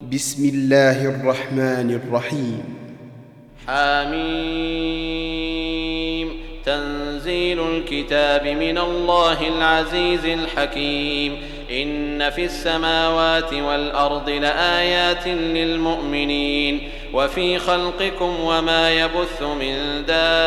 بسم الله الرحمن الرحيم. حميم. تنزيل الكتاب من الله العزيز الحكيم. إن في السماوات والأرض لآيات للمؤمنين وفي خلقكم وما يبث من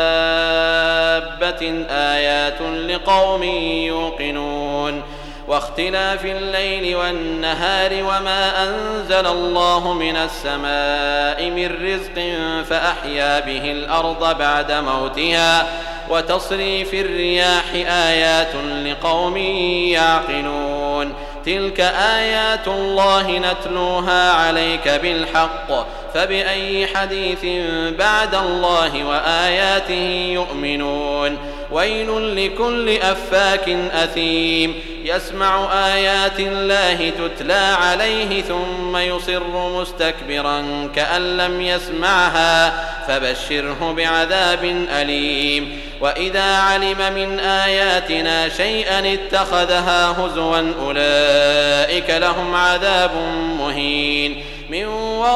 دابة آيات لقوم يوقنون. واختلاف الليل والنهار وما أنزل الله من السماء من رزق فأحيا به الأرض بعد موتها وتصريف الرياح آيات لقوم يعقلون. تلك آيات الله نتلوها عليك بالحق فبأي حديث بعد الله وآياته يؤمنون. ويل لكل أفاك أثيم يسمع آيات الله تتلى عليه ثم يصر مستكبرا كأن لم يسمعها فبشره بعذاب أليم. وإذا علم من آياتنا شيئا اتخذها هزوا أولئك لهم عذاب مهين من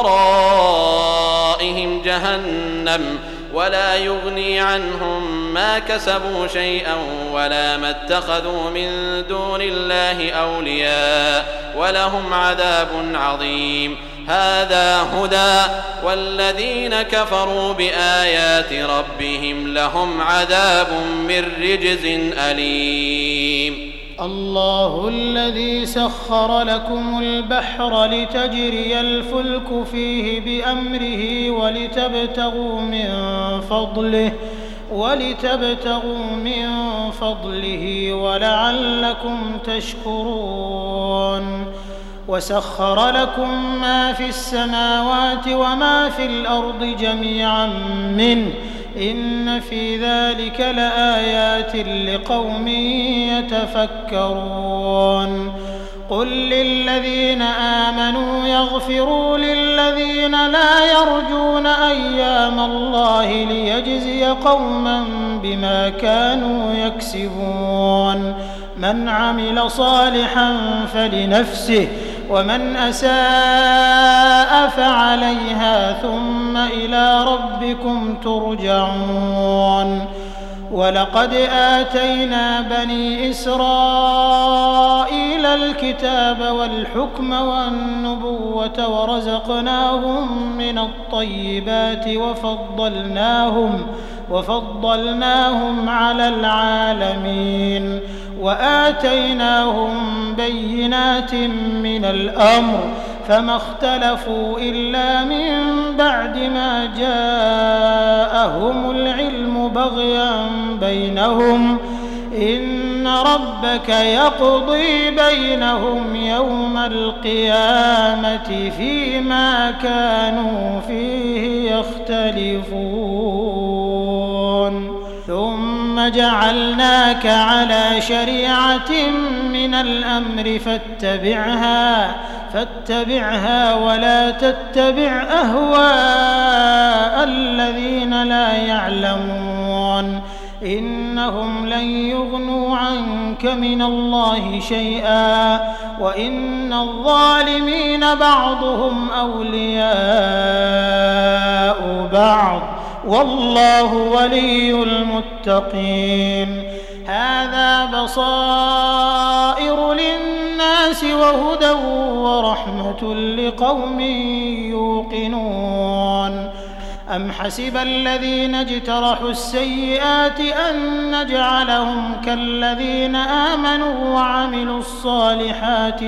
ورائهم جهنم ولا يغني عنهم ما كسبوا شيئا ولا ما اتخذوا من دون الله أولياء ولهم عذاب عظيم. هذا هدى والذين كفروا بآيات ربهم لهم عذاب من رجز أليم. الله الذي سخر لكم البحر لتجري الفلك فيه بأمره ولتبتغوا من فضله ولعلكم تشكرون. وسخر لكم ما في السماوات وما في الأرض جميعا منه إن في ذلك لآيات لقوم يتفكرون. قل للذين آمنوا يغفروا للذين لا يرجون أيام الله ليجزي قوما بما كانوا يكسبون. من عمل صالحا فلنفسه ومن أساء فعليها ثم إلى ربكم ترجعون. ولقد آتينا بني إسرائيل الكتاب والحكم والنبوة ورزقناهم من الطيبات وفضلناهم على العالمين وآتيناهم بينات من الأمر فما اختلفوا إلا من بعد ما جاءهم العلم بغيا بينهم إن ربك يقضي بينهم يوم القيامة فيما كانوا فيه يختلفون. ثم جعلناك على شريعة من الأمر فاتبعها ولا تتبع أهواء الذين لا يعلمون إنهم لن يغنوا عنك من الله شيئا وإن الظالمين بعضهم أولياء بعض والله ولي المتقين. هذا بصائر للناس وهدى ورحمة لقوم يوقنون. أم حسب الذين اجترحوا السيئات أن نجعلهم كالذين آمنوا وعملوا الصالحات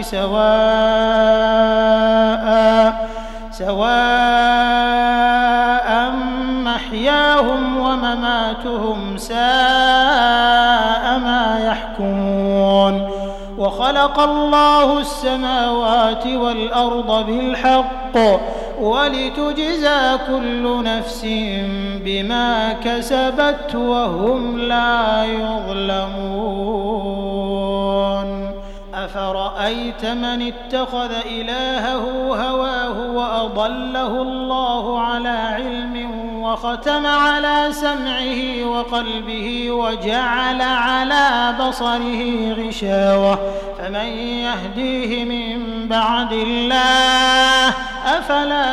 سواء محياهم ومماتهم ساء ما يحكمون. وخلق الله السماوات والأرض بالحق ولتجزى كل نفس بما كسبت وهم لا يظلمون. أفرأيت من اتخذ إلهه هواه وأضله الله على علم وختم على سمعه وقلبه وجعل على بصره غشاوة فمن يهديه من بعد الله أفلا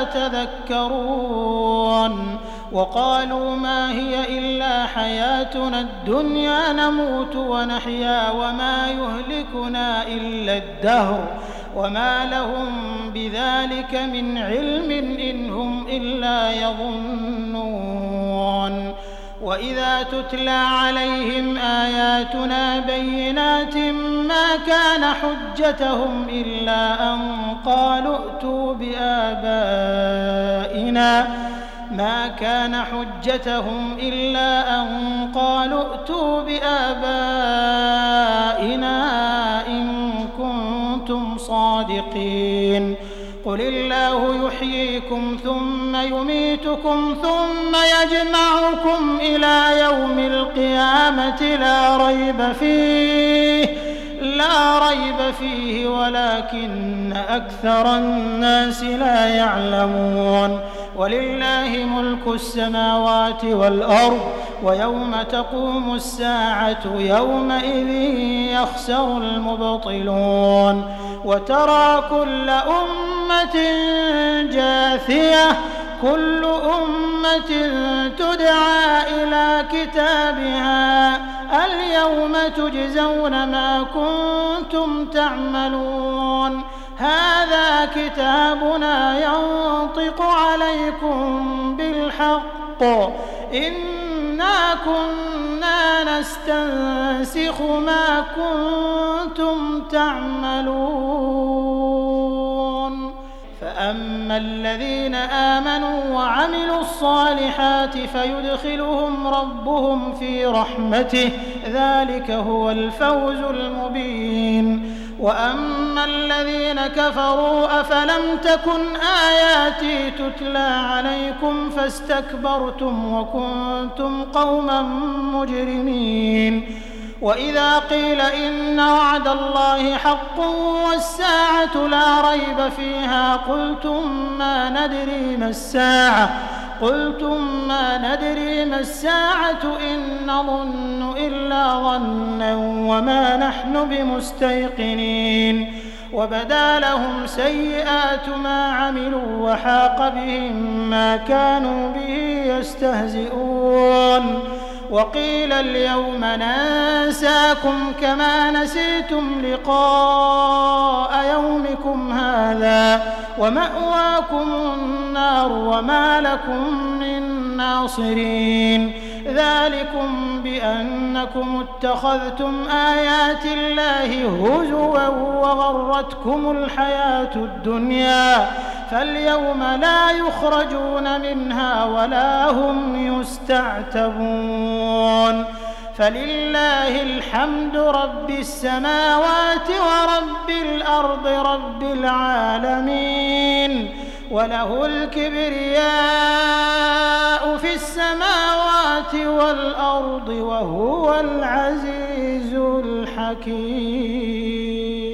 تذكرون وقالوا ما هي إلا حياتنا الدنيا نموت ونحيا وما يهلكنا إلا الدهر وما لهم بذلك من علم إن هم إلا يظنون وإذا تتلى عليهم آياتنا بينات ما كان حجتهم إلا أن قالوا ائتوا بآبائنا إن كنتم صادقين قل الله يحييكم ثم يميتكم ثم يجمعكم إلى يوم القيامة لا ريب فيه ولكن أكثر الناس لا يعلمون ولله ملك السماوات والأرض ويوم تقوم الساعة يومئذ يخسر المبطلون وترى كل أمة جاثية كل أمة تدعى إلى كتابها اليوم تجزون ما كنتم تعملون هذا كتابنا ينطق عليكم بالحق إنا كنا نستنسخ ما كنتم تعملون فأما الذين آمنوا وعملوا الصالحات فيدخلهم ربهم في رحمته ذلك هو الفوز المبين وأما الذين كفروا أفلم تكن آياتي تتلى عليكم فاستكبرتم وكنتم قوما مجرمين وإذا قيل إن وعد الله حق والساعة لا ريب فيها قلتم ما ندري ما الساعة إن نظن إلا ظنا وما نحن بمستيقنين وبدا لهم سيئات ما عملوا وحاق بهم ما كانوا به يستهزئون وقيل اليوم ننساكم كما نسيتم لقاء يومكم هذا ومأواكم النار وما لكم من ناصرين ذلكم بأنكم اتخذتم آيات الله هزوا وغرتكم الحياة الدنيا فاليوم لا يخرجون منها ولا هم يستعتبون فلله الحمد رب السماوات ورب الأرض رب العالمين وله الكبرياء في السماوات والأرض وهو العزيز الحكيم